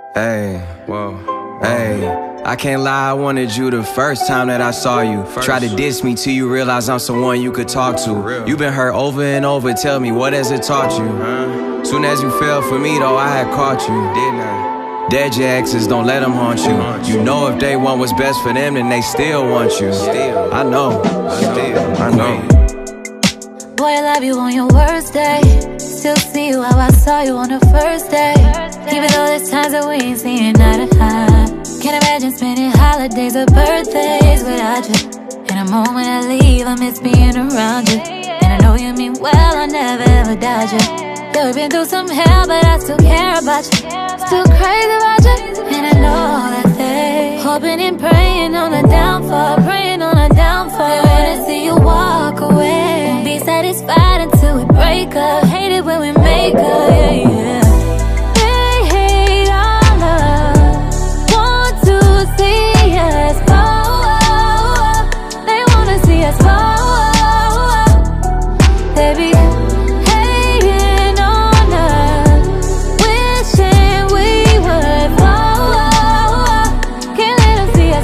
Hey, whoa, hey, I can't lie, I wanted you the first time that I saw you. Try to diss me till you realize I'm someone you could talk to. You been hurt over and over, tell me, what has it taught you? Soon as you fell for me though, I had caught you, didn't I? Dead your exes, don't let them haunt you. You know if they want what's best for them, then they still want you. I know, I know. Boy, I love you on your worst day. Still see you how I saw you on the first day. Even though there's times that we ain't seeing eye to eye. Can't imagine spending holidays or birthdays without you. And the moment I leave, I miss being around you. And I know you mean well, I never ever doubt you. Yeah, we've been through some hell, but I still care about you. Still crazy about you. And I know that they hoping and praying on a downfall, praying on a downfall. They wanna see you walk away. Won't be satisfied until we break up. Hate it when we make up, yeah, yeah. They hate our love, want to see us fall. They wanna see us fall. They be hating on us, wishing we would fall. Can't let them see us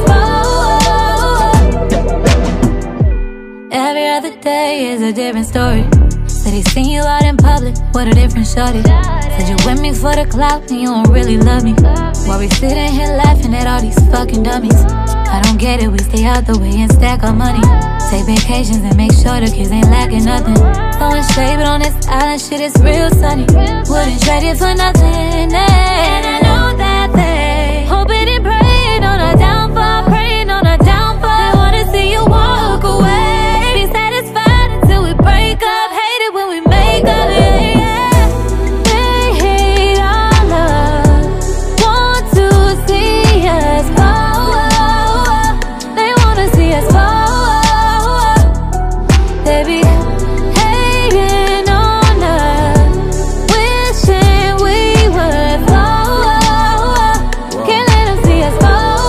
fall. Every other day is a different story. Said he seen you out in public with a different shorty. Said you with me for the clout and you don't really love me. While we sitting here laughing at all these fucking dummies. I don't get it, we stay out the way and stack our money. Take vacations and make sure the kids ain't lacking nothing. Throwing shade, but on this island shit is real sunny. Wouldn't trade it for nothing, and I know that they hoping and praying on a downfall, praying on a downfall. They wanna see you walk away. Be satisfied until we break up. Hate it when we make up, yeah, yeah. They hate our love, want to see us fall. They wanna see us fall. They be hating on us, wishing we would fall. Can't let them see us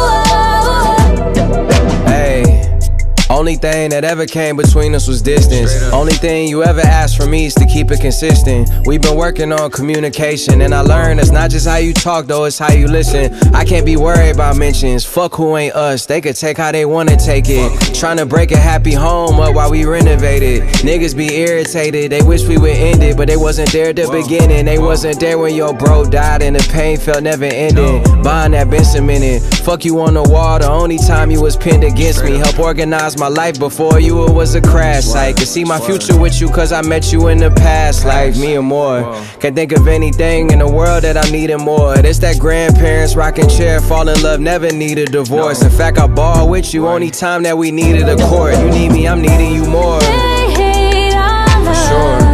fall. Hey, only thing that ever came between us was distance. Only thing you ever asked from me is to keep it consistent. We've been working on communication, and I learned it's not just how you talk though, it's how you listen. I can't be worried about mentions, fuck who ain't us. They could take how they wanna take it. Trying to break a happy home up while we renovated. Niggas be irritated, they wish we would end it, but they wasn't there at the beginning. They wasn't there when your bro died and the pain felt never ending. Bond that been cemented. Fuck you on the wall, the only time you was pinned against me. Help organize my life before you, it was a crash site. Could see my future with you cause I met you in the past life, me and more. Can't think of anything in the world that I'm needing more. It's that grandparents rocking chair, fall in love, never need a divorce. In fact, I ball with you only time that we needed a court. You need me, I'm needing you more. They hate our love, Sure.